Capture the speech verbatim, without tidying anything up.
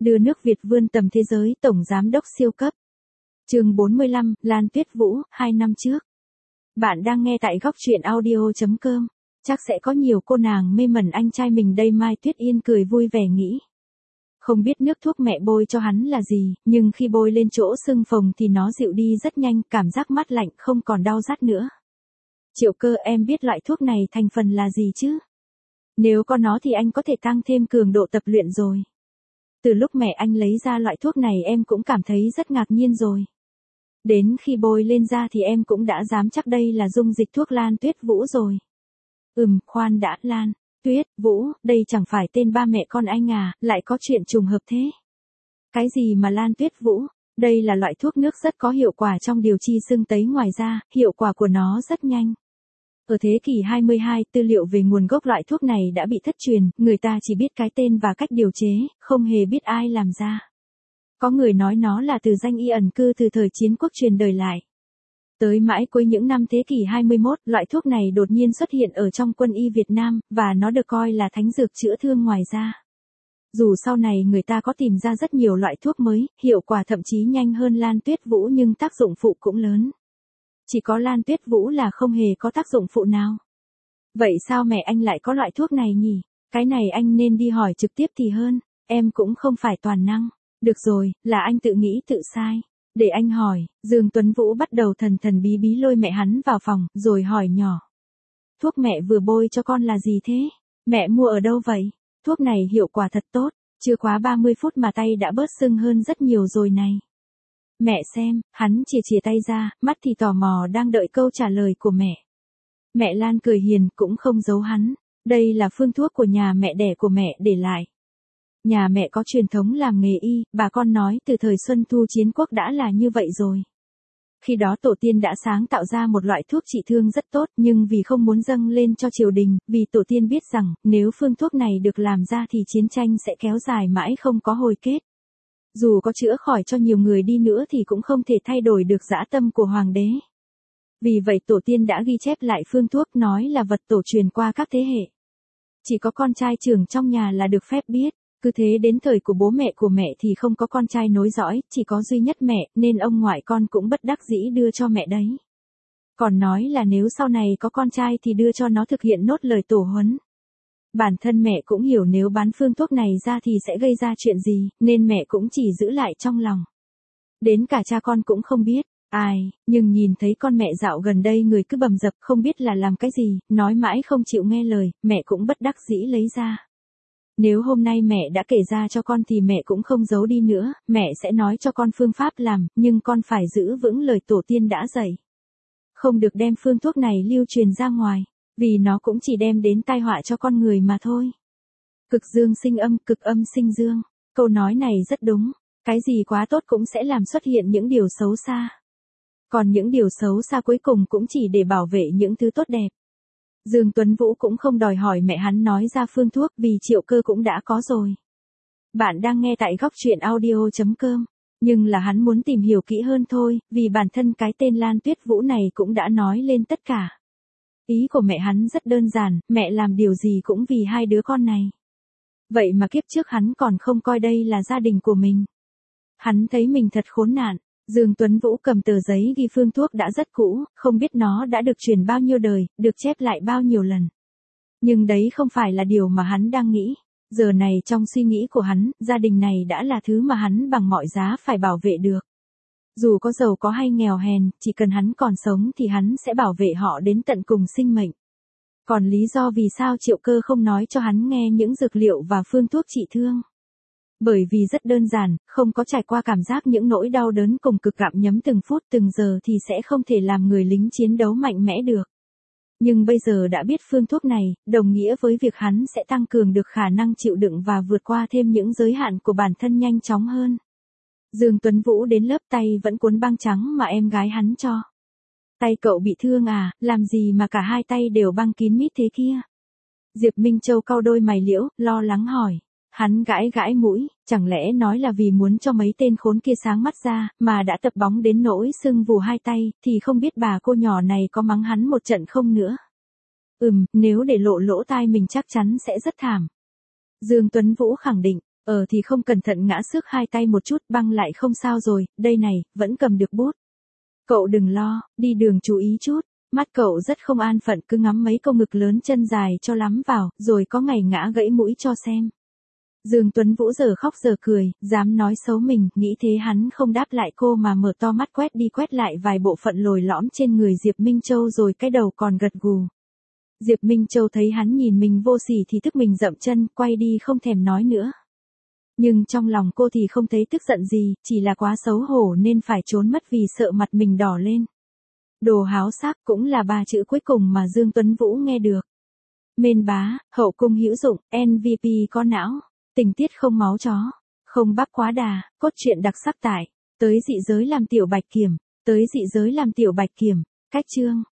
Đưa nước Việt vươn tầm thế giới, tổng giám đốc siêu cấp. Chương bốn mươi lăm, Lan Tuyết Vũ, hai năm trước. Bạn đang nghe tại góc truyện audio chấm com. Chắc sẽ có nhiều cô nàng mê mẩn anh trai mình đây. Mai Tuyết Yên cười vui vẻ nghĩ. Không biết nước thuốc mẹ bôi cho hắn là gì, nhưng khi bôi lên chỗ sưng phồng thì nó dịu đi rất nhanh, cảm giác mát lạnh không còn đau rát nữa. Triệu Cơ, em biết loại thuốc này thành phần là gì chứ? Nếu có nó thì anh có thể tăng thêm cường độ tập luyện rồi. Từ lúc mẹ anh lấy ra loại thuốc này em cũng cảm thấy rất ngạc nhiên rồi. Đến khi bôi lên da thì em cũng đã dám chắc đây là dung dịch thuốc Lan Tuyết Vũ rồi. Ừm, khoan đã, Lan Tuyết Vũ, đây chẳng phải tên ba mẹ con anh à, lại có chuyện trùng hợp thế. Cái gì mà Lan Tuyết Vũ? Đây là loại thuốc nước rất có hiệu quả trong điều trị sưng tấy, ngoài ra, hiệu quả của nó rất nhanh. Ở thế kỷ hai mươi hai, tư liệu về nguồn gốc loại thuốc này đã bị thất truyền, người ta chỉ biết cái tên và cách điều chế, không hề biết ai làm ra. Có người nói nó là từ danh y ẩn cư từ thời chiến quốc truyền đời lại. Tới mãi cuối những năm thế kỷ hai mươi mốt, loại thuốc này đột nhiên xuất hiện ở trong quân y Việt Nam, và nó được coi là thánh dược chữa thương ngoài da. Dù sau này người ta có tìm ra rất nhiều loại thuốc mới, hiệu quả thậm chí nhanh hơn Lan Tuyết Vũ nhưng tác dụng phụ cũng lớn. Chỉ có Lan Tuyết Vũ là không hề có tác dụng phụ nào. Vậy sao mẹ anh lại có loại thuốc này nhỉ? Cái này anh nên đi hỏi trực tiếp thì hơn, em cũng không phải toàn năng. Được rồi, là anh tự nghĩ tự sai. Để anh hỏi. Dương Tuấn Vũ bắt đầu thần thần bí bí lôi mẹ hắn vào phòng, rồi hỏi nhỏ. Thuốc mẹ vừa bôi cho con là gì thế? Mẹ mua ở đâu vậy? Thuốc này hiệu quả thật tốt, chưa quá ba mươi phút mà tay đã bớt sưng hơn rất nhiều rồi này. Mẹ xem, hắn chìa chìa tay ra, mắt thì tò mò đang đợi câu trả lời của mẹ. Mẹ Lan cười hiền, cũng không giấu hắn. Đây là phương thuốc của nhà mẹ đẻ của mẹ để lại. Nhà mẹ có truyền thống làm nghề y, bà con nói từ thời Xuân Thu Chiến Quốc đã là như vậy rồi. Khi đó tổ tiên đã sáng tạo ra một loại thuốc trị thương rất tốt, nhưng vì không muốn dâng lên cho triều đình, vì tổ tiên biết rằng, nếu phương thuốc này được làm ra thì chiến tranh sẽ kéo dài mãi không có hồi kết. Dù có chữa khỏi cho nhiều người đi nữa thì cũng không thể thay đổi được dã tâm của hoàng đế. Vì vậy tổ tiên đã ghi chép lại phương thuốc, nói là vật tổ truyền qua các thế hệ. Chỉ có con trai trưởng trong nhà là được phép biết. Cứ thế đến thời của bố mẹ của mẹ thì không có con trai nối dõi, chỉ có duy nhất mẹ, nên ông ngoại con cũng bất đắc dĩ đưa cho mẹ đấy. Còn nói là nếu sau này có con trai thì đưa cho nó thực hiện nốt lời tổ huấn. Bản thân mẹ cũng hiểu nếu bán phương thuốc này ra thì sẽ gây ra chuyện gì, nên mẹ cũng chỉ giữ lại trong lòng. Đến cả cha con cũng không biết. Ai, nhưng nhìn thấy con mẹ dạo gần đây người cứ bầm dập không biết là làm cái gì, nói mãi không chịu nghe lời, mẹ cũng bất đắc dĩ lấy ra. Nếu hôm nay mẹ đã kể ra cho con thì mẹ cũng không giấu đi nữa, mẹ sẽ nói cho con phương pháp làm, nhưng con phải giữ vững lời tổ tiên đã dạy. Không được đem phương thuốc này lưu truyền ra ngoài, vì nó cũng chỉ đem đến tai họa cho con người mà thôi. Cực dương sinh âm, cực âm sinh dương. Câu nói này rất đúng, cái gì quá tốt cũng sẽ làm xuất hiện những điều xấu xa. Còn những điều xấu xa cuối cùng cũng chỉ để bảo vệ những thứ tốt đẹp. Dương Tuấn Vũ cũng không đòi hỏi mẹ hắn nói ra phương thuốc vì Triệu Cơ cũng đã có rồi. Bạn đang nghe tại góc truyện audio chấm com, nhưng là hắn muốn tìm hiểu kỹ hơn thôi, vì bản thân cái tên Lan Tuyết Vũ này cũng đã nói lên tất cả. Ý của mẹ hắn rất đơn giản, mẹ làm điều gì cũng vì hai đứa con này. Vậy mà kiếp trước hắn còn không coi đây là gia đình của mình. Hắn thấy mình thật khốn nạn. Dương Tuấn Vũ cầm tờ giấy ghi phương thuốc đã rất cũ, không biết nó đã được truyền bao nhiêu đời, được chép lại bao nhiêu lần. Nhưng đấy không phải là điều mà hắn đang nghĩ. Giờ này trong suy nghĩ của hắn, gia đình này đã là thứ mà hắn bằng mọi giá phải bảo vệ được. Dù có giàu có hay nghèo hèn, chỉ cần hắn còn sống thì hắn sẽ bảo vệ họ đến tận cùng sinh mệnh. Còn lý do vì sao Triệu Cơ không nói cho hắn nghe những dược liệu và phương thuốc trị thương? Bởi vì rất đơn giản, không có trải qua cảm giác những nỗi đau đớn cùng cực gặm nhấm từng phút từng giờ thì sẽ không thể làm người lính chiến đấu mạnh mẽ được. Nhưng bây giờ đã biết phương thuốc này, đồng nghĩa với việc hắn sẽ tăng cường được khả năng chịu đựng và vượt qua thêm những giới hạn của bản thân nhanh chóng hơn. Dương Tuấn Vũ đến lớp tay vẫn cuốn băng trắng mà em gái hắn cho. Tay cậu bị thương à, làm gì mà cả hai tay đều băng kín mít thế kia? Diệp Minh Châu cau đôi mày liễu, lo lắng hỏi. Hắn gãi gãi mũi, chẳng lẽ nói là vì muốn cho mấy tên khốn kia sáng mắt ra, mà đã tập bóng đến nỗi sưng vù hai tay, thì không biết bà cô nhỏ này có mắng hắn một trận không nữa. Ừm, nếu để lộ lỗ tai mình chắc chắn sẽ rất thảm. Dương Tuấn Vũ khẳng định, Ờ thì không cẩn thận ngã xước hai tay một chút, băng lại không sao rồi, đây này, vẫn cầm được bút. Cậu đừng lo, đi đường chú ý chút. Mắt cậu rất không an phận, cứ ngắm mấy câu ngực lớn chân dài cho lắm vào, rồi có ngày ngã gãy mũi cho xem. Dương Tuấn Vũ giờ khóc giờ cười, dám nói xấu mình, nghĩ thế hắn không đáp lại cô mà mở to mắt quét đi quét lại vài bộ phận lồi lõm trên người Diệp Minh Châu rồi cái đầu còn gật gù. Diệp Minh Châu thấy hắn nhìn mình vô sỉ thì tức mình dậm chân, quay đi không thèm nói nữa. Nhưng trong lòng cô thì không thấy tức giận gì, chỉ là quá xấu hổ nên phải trốn mất vì sợ mặt mình đỏ lên. Đồ háo sắc cũng là ba chữ cuối cùng mà Dương Tuấn Vũ nghe được. Mên bá, hậu cung hữu dụng, em vê pê có não, tình tiết không máu chó, không bắp quá đà, cốt truyện đặc sắc tại, tới dị giới làm tiểu bạch kiểm, tới dị giới làm tiểu bạch kiểm, cách chương.